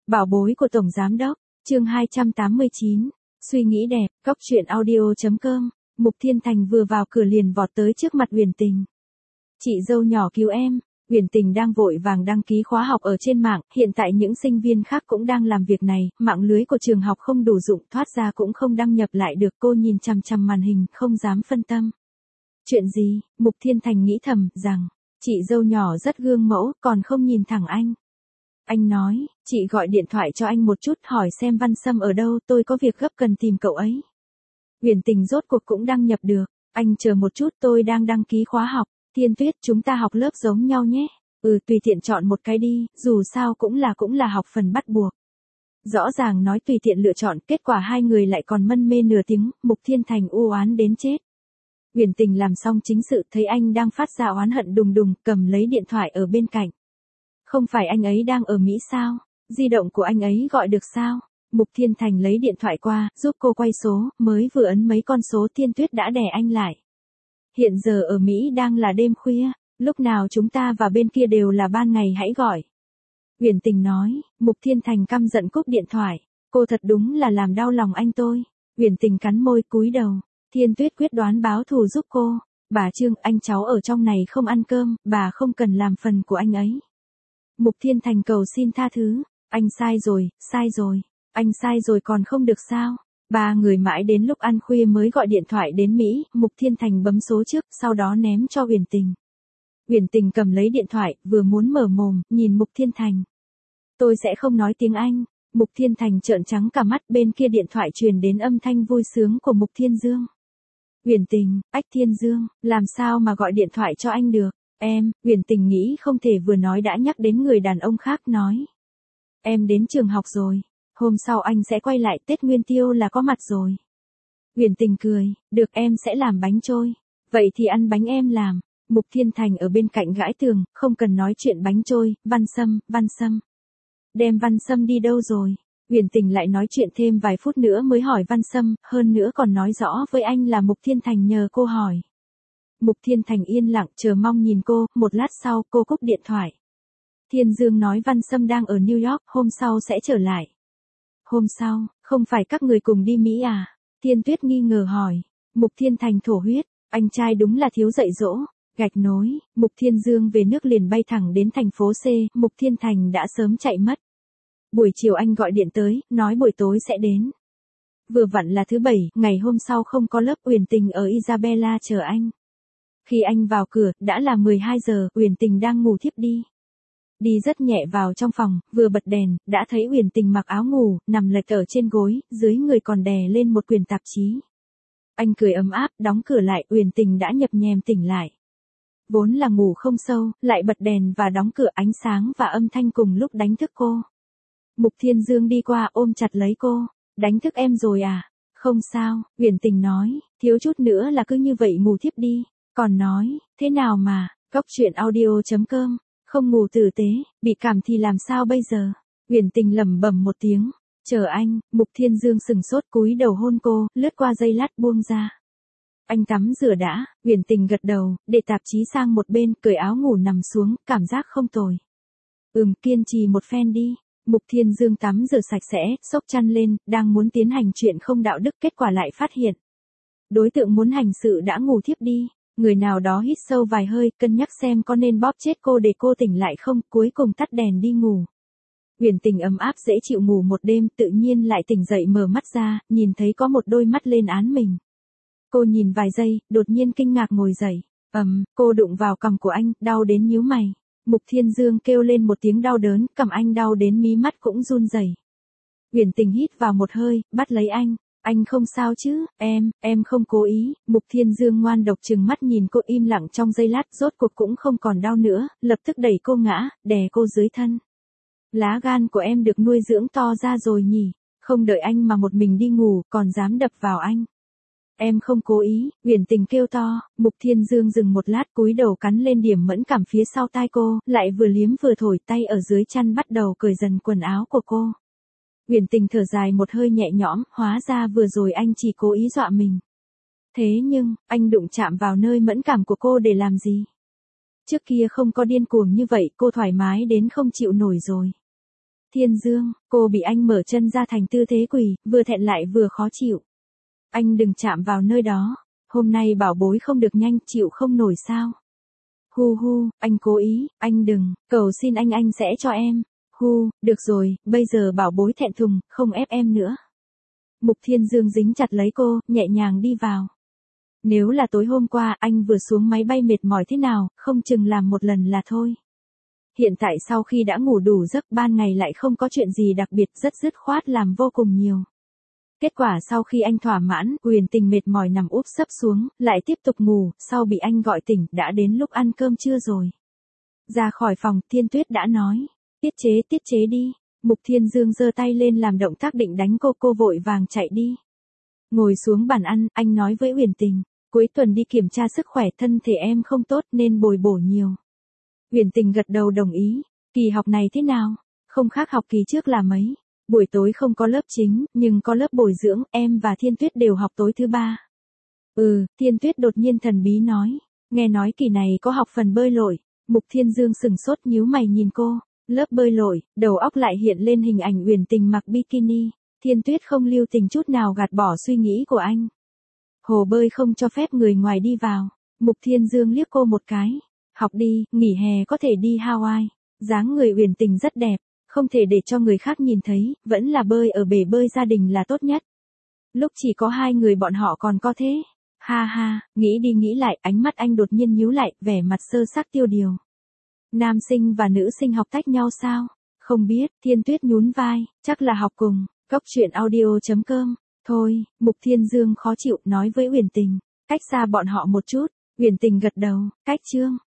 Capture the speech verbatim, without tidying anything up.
Bảo bối của Tổng Giám Đốc, chương hai trăm tám mươi chín, suy nghĩ đẹp, góc truyện audio.com, Mục Thiên Thành vừa vào cửa liền vọt tới trước mặt Uyển Tình. Chị dâu nhỏ cứu em, Uyển Tình đang vội vàng đăng ký khóa học ở trên mạng, hiện tại những sinh viên khác cũng đang làm việc này, mạng lưới của trường học không đủ dụng, thoát ra cũng không đăng nhập lại được, cô nhìn chằm chằm màn hình, không dám phân tâm. Chuyện gì? Mục Thiên Thành nghĩ thầm, rằng, chị dâu nhỏ rất gương mẫu, còn không nhìn thẳng anh. Anh nói, chị gọi điện thoại cho anh một chút hỏi xem Văn Sâm ở đâu, tôi có việc gấp cần tìm cậu ấy. Uyển Tình rốt cuộc cũng đăng nhập được, anh chờ một chút tôi đang đăng ký khóa học, Thiên Tuyết chúng ta học lớp giống nhau nhé, ừ tùy tiện chọn một cái đi, dù sao cũng là cũng là học phần bắt buộc. Rõ ràng nói tùy tiện lựa chọn, kết quả hai người lại còn mân mê nửa tiếng, Mục Thiên Thành u oán đến chết. Uyển Tình làm xong chính sự thấy anh đang phát ra oán hận đùng đùng, cầm lấy điện thoại ở bên cạnh. Không phải anh ấy đang ở Mỹ sao? Di động của anh ấy gọi được sao? Mục Thiên Thành lấy điện thoại qua, giúp cô quay số, mới vừa ấn mấy con số Thiên Tuyết đã đè anh lại. Hiện giờ ở Mỹ đang là đêm khuya, lúc nào chúng ta và bên kia đều là ban ngày hãy gọi. Uyển Tình nói, Mục Thiên Thành căm giận cúp điện thoại, cô thật đúng là làm đau lòng anh tôi. Uyển Tình cắn môi cúi đầu, Thiên Tuyết quyết đoán báo thù giúp cô. Bà Trương, anh cháu ở trong này không ăn cơm, bà không cần làm phần của anh ấy. Mục Thiên Thành cầu xin tha thứ, anh sai rồi, sai rồi, anh sai rồi còn không được sao. Ba người mãi đến lúc ăn khuya mới gọi điện thoại đến Mỹ, Mục Thiên Thành bấm số trước, sau đó ném cho Uyển Tình. Uyển Tình cầm lấy điện thoại, vừa muốn mở mồm, nhìn Mục Thiên Thành. Tôi sẽ không nói tiếng Anh. Mục Thiên Thành trợn trắng cả mắt, bên kia điện thoại truyền đến âm thanh vui sướng của Mục Thiên Dương. Uyển Tình, ách Thiên Dương, làm sao mà gọi điện thoại cho anh được? Em, Uyển Tình nghĩ không thể vừa nói đã nhắc đến người đàn ông khác nói. Em đến trường học rồi, hôm sau anh sẽ quay lại, Tết Nguyên Tiêu là có mặt rồi. Uyển Tình cười, được em sẽ làm bánh trôi. Vậy thì ăn bánh em làm. Mục Thiên Thành ở bên cạnh gãi tường, không cần nói chuyện bánh trôi, Văn Sâm, Văn Sâm. Đem Văn Sâm đi đâu rồi? Uyển Tình lại nói chuyện thêm vài phút nữa mới hỏi Văn Sâm, hơn nữa còn nói rõ với anh là Mục Thiên Thành nhờ cô hỏi. Mục Thiên Thành yên lặng chờ mong nhìn cô, một lát sau cô cúp điện thoại. Thiên Dương nói Văn Sâm đang ở New York, hôm sau sẽ trở lại. Hôm sau, không phải các người cùng đi Mỹ à? Thiên Tuyết nghi ngờ hỏi. Mục Thiên Thành thổ huyết, anh trai đúng là thiếu dạy dỗ. Gạch nối, Mục Thiên Dương về nước liền bay thẳng đến thành phố C, Mục Thiên Thành đã sớm chạy mất. Buổi chiều anh gọi điện tới, nói buổi tối sẽ đến. Vừa vặn là thứ bảy, ngày hôm sau không có lớp, Uyển Tình ở Isabella chờ anh. Khi anh vào cửa, đã là mười hai giờ, Uyển Tình đang ngủ thiếp đi. Đi rất nhẹ vào trong phòng, vừa bật đèn, đã thấy Uyển Tình mặc áo ngủ, nằm lệch ở trên gối, dưới người còn đè lên một quyển tạp chí. Anh cười ấm áp, đóng cửa lại, Uyển Tình đã nhập nhèm tỉnh lại. Vốn là ngủ không sâu, lại bật đèn và đóng cửa, ánh sáng và âm thanh cùng lúc đánh thức cô. Mục Thiên Dương đi qua ôm chặt lấy cô, đánh thức em rồi à? Không sao, Uyển Tình nói, thiếu chút nữa là cứ như vậy ngủ thiếp đi. Còn nói, thế nào mà, góc truyện audio.com, không ngủ tử tế, bị cảm thì làm sao bây giờ? Uyển Tình lẩm bẩm một tiếng, chờ anh. Mục Thiên Dương sừng sốt cúi đầu hôn cô, lướt qua giây lát buông ra. Anh tắm rửa đã, Uyển Tình gật đầu, để tạp chí sang một bên, cởi áo ngủ nằm xuống, cảm giác không tồi. Ừm, kiên trì một phen đi. Mục Thiên Dương tắm rửa sạch sẽ, xốc chăn lên, đang muốn tiến hành chuyện không đạo đức, kết quả lại phát hiện. Đối tượng muốn hành sự đã ngủ thiếp đi. Người nào đó hít sâu vài hơi, cân nhắc xem có nên bóp chết cô để cô tỉnh lại không, cuối cùng tắt đèn đi ngủ. Uyển Tình ấm áp dễ chịu ngủ một đêm, tự nhiên lại tỉnh dậy mở mắt ra, nhìn thấy có một đôi mắt lên án mình. Cô nhìn vài giây, đột nhiên kinh ngạc ngồi dậy. Ầm, um, cô đụng vào cằm của anh, đau đến nhíu mày. Mục Thiên Dương kêu lên một tiếng đau đớn, cằm anh đau đến mí mắt cũng run rẩy. Uyển Tình hít vào một hơi, bắt lấy anh. Anh không sao chứ? Em, em không cố ý. Mục Thiên Dương ngoan độc trừng mắt nhìn cô im lặng trong giây lát, rốt cuộc cũng không còn đau nữa, lập tức đẩy cô ngã, đè cô dưới thân. Lá gan của em được nuôi dưỡng to ra rồi nhỉ? Không đợi anh mà một mình đi ngủ, còn dám đập vào anh. Em không cố ý, Uyển Tình kêu to. Mục Thiên Dương dừng một lát, cúi đầu cắn lên điểm mẫn cảm phía sau tai cô, lại vừa liếm vừa thổi, tay ở dưới chăn bắt đầu cởi dần quần áo của cô. Uyển Tình thở dài một hơi nhẹ nhõm, hóa ra vừa rồi anh chỉ cố ý dọa mình. Thế nhưng, anh đụng chạm vào nơi mẫn cảm của cô để làm gì? Trước kia không có điên cuồng như vậy, cô thoải mái đến không chịu nổi rồi. Thiên Dương, cô bị anh mở chân ra thành tư thế quỳ, vừa thẹn lại vừa khó chịu. Anh đừng chạm vào nơi đó, hôm nay bảo bối không được nhanh, chịu không nổi sao? Hu hu, anh cố ý, anh đừng, cầu xin anh anh sẽ cho em. Hu, được rồi, bây giờ bảo bối thẹn thùng, không ép em nữa. Mục Thiên Dương dính chặt lấy cô, nhẹ nhàng đi vào. Nếu là tối hôm qua anh vừa xuống máy bay mệt mỏi thế nào, không chừng làm một lần là thôi. Hiện tại sau khi đã ngủ đủ giấc ban ngày lại không có chuyện gì đặc biệt, rất dứt khoát làm vô cùng nhiều. Kết quả sau khi anh thỏa mãn, Huyền Tình mệt mỏi nằm úp sấp xuống, lại tiếp tục ngủ, sau bị anh gọi tỉnh, đã đến lúc ăn cơm trưa rồi. Ra khỏi phòng, Thiên Tuyết đã nói, tiết chế tiết chế đi. Mục Thiên Dương giơ tay lên làm động tác định đánh cô, cô vội vàng chạy đi. Ngồi xuống bàn ăn, anh nói với Huyền Tình, cuối tuần đi kiểm tra sức khỏe, thân thể em không tốt nên bồi bổ nhiều. Huyền Tình gật đầu đồng ý, kỳ học này thế nào? Không khác học kỳ trước là mấy. Buổi tối không có lớp chính, nhưng có lớp bồi dưỡng, em và Thiên Tuyết đều học tối thứ ba. Ừ, Thiên Tuyết đột nhiên thần bí nói, nghe nói kỳ này có học phần bơi lội. Mục Thiên Dương sừng sốt nhíu mày nhìn cô, lớp bơi lội, đầu óc lại hiện lên hình ảnh Huyền Tình mặc bikini. Thiên Tuyết không lưu tình chút nào gạt bỏ suy nghĩ của anh. Hồ bơi không cho phép người ngoài đi vào. Mục Thiên Dương liếc cô một cái, học đi, nghỉ hè có thể đi Hawaii. Dáng người Huyền Tình rất đẹp, không thể để cho người khác nhìn thấy, vẫn là bơi ở bể bơi gia đình là tốt nhất. Lúc chỉ có hai người bọn họ còn có thế. Ha ha, nghĩ đi nghĩ lại, ánh mắt anh đột nhiên nhíu lại, vẻ mặt sơ sắc tiêu điều. Nam sinh và nữ sinh học tách nhau sao? Không biết, Thiên Tuyết nhún vai, chắc là học cùng. Cốc truyện audio chấm com. Thôi, Mục Thiên Dương khó chịu nói với Huyền Tình, cách xa bọn họ một chút. Huyền Tình gật đầu, cách chương.